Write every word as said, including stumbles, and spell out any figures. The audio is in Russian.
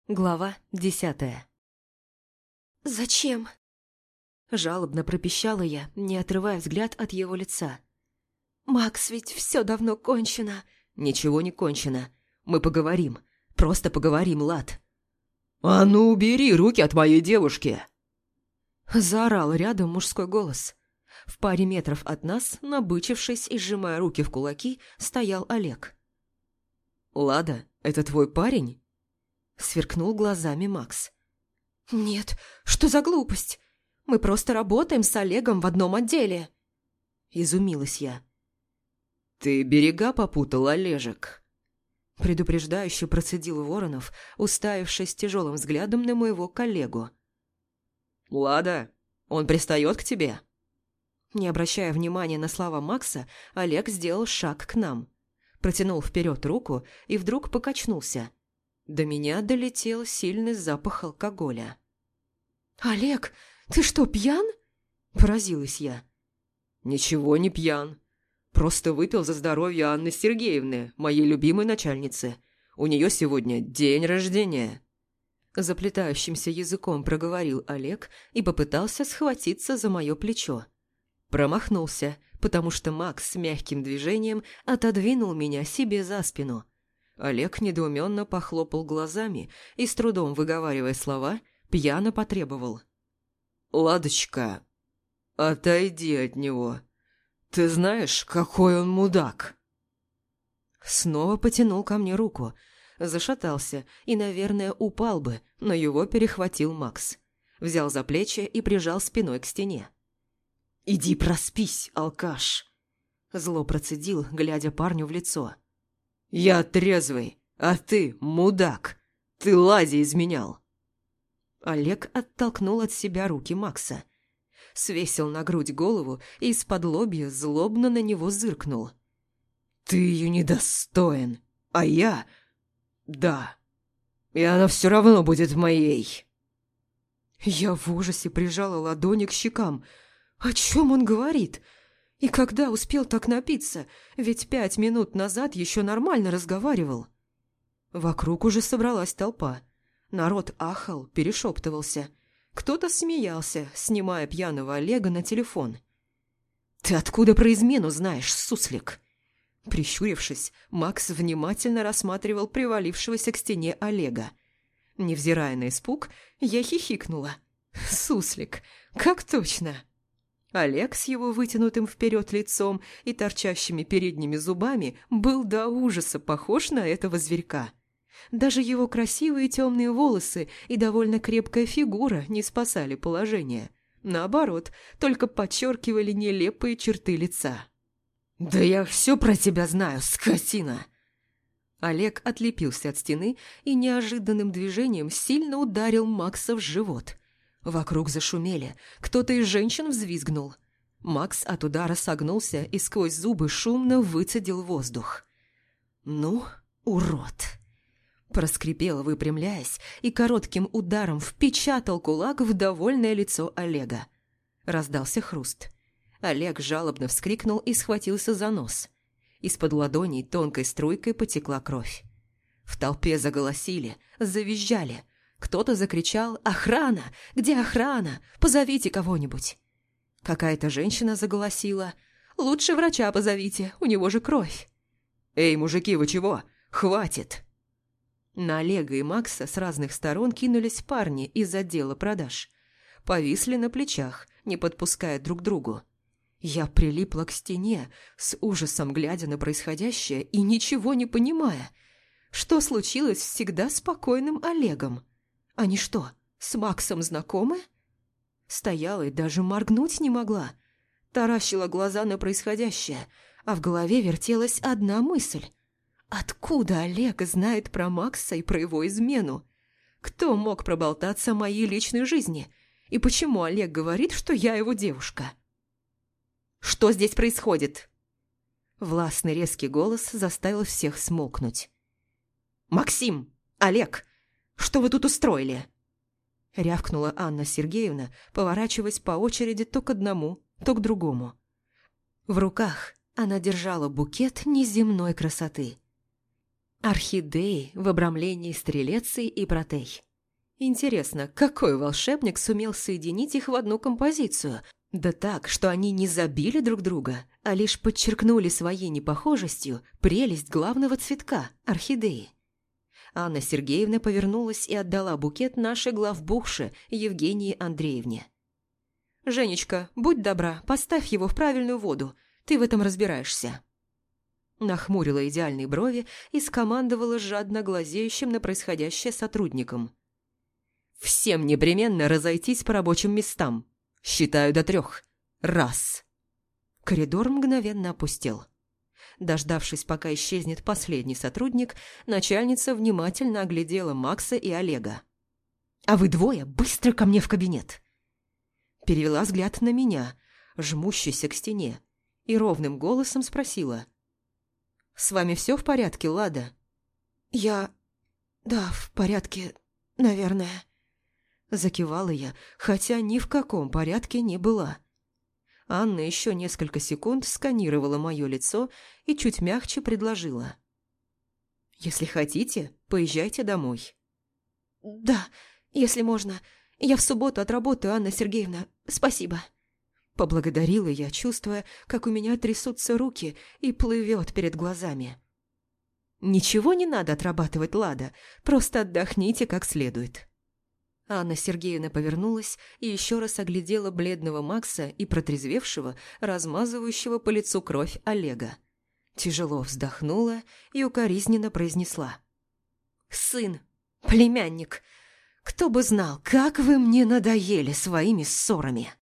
Глава десятая. «Зачем?» Жалобно пропищала я, не отрывая взгляд от его лица. «Макс, ведь все давно кончено». «Ничего не кончено. Мы поговорим. Просто поговорим, Лад». «А ну, убери руки от моей девушки!» Заорал рядом мужской голос. В паре метров от нас, набычившись и сжимая руки в кулаки, стоял Олег. «Лада, это твой парень?» Сверкнул глазами Макс. «Нет, что за глупость? Мы просто работаем с Олегом в одном отделе». Изумилась я. «Ты берега попутал, Олежек?» Предупреждающе процедил Воронов, уставившись тяжелым взглядом на моего коллегу. «Лада, он пристает к тебе?» Не обращая внимания на слова Макса, Олег сделал шаг к нам. Протянул вперед руку и вдруг покачнулся. До меня долетел сильный запах алкоголя. «Олег, ты что, пьян?» – поразилась я. «Ничего не пьян. Просто выпил за здоровье Анны Сергеевны, моей любимой начальницы. У нее сегодня день рождения». Заплетающимся языком проговорил Олег и попытался схватиться за мое плечо. Промахнулся, потому что Макс с мягким движением отодвинул меня себе за спину. Олег недоуменно похлопал глазами и, с трудом выговаривая слова, пьяно потребовал. «Ладочка, отойди от него. Ты знаешь, какой он мудак?» Снова потянул ко мне руку, зашатался и, наверное, упал бы, но его перехватил Макс. Взял за плечи и прижал спиной к стене. «Иди проспись, алкаш!» Зло процедил, глядя парню в лицо. «Я трезвый, а ты мудак. Ты Ладе изменял». Олег оттолкнул от себя руки Макса. Свесил на грудь голову и из-под лобья злобно на него зыркнул. «Ты ее недостоин, а я... да. И она все равно будет моей». Я в ужасе прижала ладони к щекам. О чем он говорит? И когда успел так напиться? Ведь пять минут назад еще нормально разговаривал. Вокруг уже собралась толпа. Народ ахал, перешептывался. Кто-то смеялся, снимая пьяного Олега на телефон. «Ты откуда про измену знаешь, суслик?» Прищурившись, Макс внимательно рассматривал привалившегося к стене Олега. Невзирая на испуг, я хихикнула. «Суслик, как точно!» Олег с его вытянутым вперед лицом и торчащими передними зубами был до ужаса похож на этого зверька. Даже его красивые темные волосы и довольно крепкая фигура не спасали положение. Наоборот, только подчеркивали нелепые черты лица. «Да я все про тебя знаю, скотина!» Олег отлепился от стены и неожиданным движением сильно ударил Макса в живот. Вокруг зашумели, кто-то из женщин взвизгнул. Макс от удара согнулся и сквозь зубы шумно выцедил воздух. «Ну, урод!» Проскрипел, выпрямляясь, и коротким ударом впечатал кулак в довольное лицо Олега. Раздался хруст. Олег жалобно вскрикнул и схватился за нос. Из-под ладоней тонкой струйкой потекла кровь. В толпе заголосили, завизжали. Кто-то закричал «Охрана! Где охрана? Позовите кого-нибудь!» Какая-то женщина заголосила «Лучше врача позовите, у него же кровь!» «Эй, мужики, вы чего? Хватит!» На Олега и Макса с разных сторон кинулись парни из отдела продаж. Повисли на плечах, не подпуская друг к другу. Я прилипла к стене, с ужасом глядя на происходящее и ничего не понимая. Что случилось с всегда спокойным Олегом? Они что, с Максом знакомы? Стояла и даже моргнуть не могла. Таращила глаза на происходящее, а в голове вертелась одна мысль. Откуда Олег знает про Макса и про его измену? Кто мог проболтаться о моей личной жизни? И почему Олег говорит, что я его девушка? «Что здесь происходит?» Властный резкий голос заставил всех смолкнуть. «Максим! Олег! Что вы тут устроили?» Рявкнула Анна Сергеевна, поворачиваясь по очереди то к одному, то к другому. В руках она держала букет неземной красоты. Орхидеи в обрамлении стрелеций и протей. Интересно, какой волшебник сумел соединить их в одну композицию? Да так, что они не забили друг друга, а лишь подчеркнули своей непохожестью прелесть главного цветка – орхидеи. Анна Сергеевна повернулась и отдала букет нашей главбухше Евгении Андреевне. «Женечка, будь добра, поставь его в правильную воду, ты в этом разбираешься». Нахмурила идеальные брови и скомандовала жадно глазеющим на происходящее сотрудникам. «Всем непременно разойтись по рабочим местам. Считаю до трех. Раз». Коридор мгновенно опустел. Дождавшись, пока исчезнет последний сотрудник, начальница внимательно оглядела Макса и Олега. «А вы двое быстро ко мне в кабинет!» Перевела взгляд на меня, жмущийся к стене, и ровным голосом спросила. «С вами все в порядке, Лада?» «Я... да, в порядке, наверное». Закивала я, хотя ни в каком порядке не была. Анна еще несколько секунд сканировала мое лицо и чуть мягче предложила. «Если хотите, поезжайте домой». «Да, если можно. Я в субботу отработаю, Анна Сергеевна. Спасибо». Поблагодарила я, чувствуя, как у меня трясутся руки и плывет перед глазами. «Ничего не надо отрабатывать, Лада, просто отдохните как следует». Анна Сергеевна повернулась и еще раз оглядела бледного Макса и протрезвевшего, размазывающего по лицу кровь Олега. Тяжело вздохнула и укоризненно произнесла. «Сын, племянник, кто бы знал, как вы мне надоели своими ссорами!»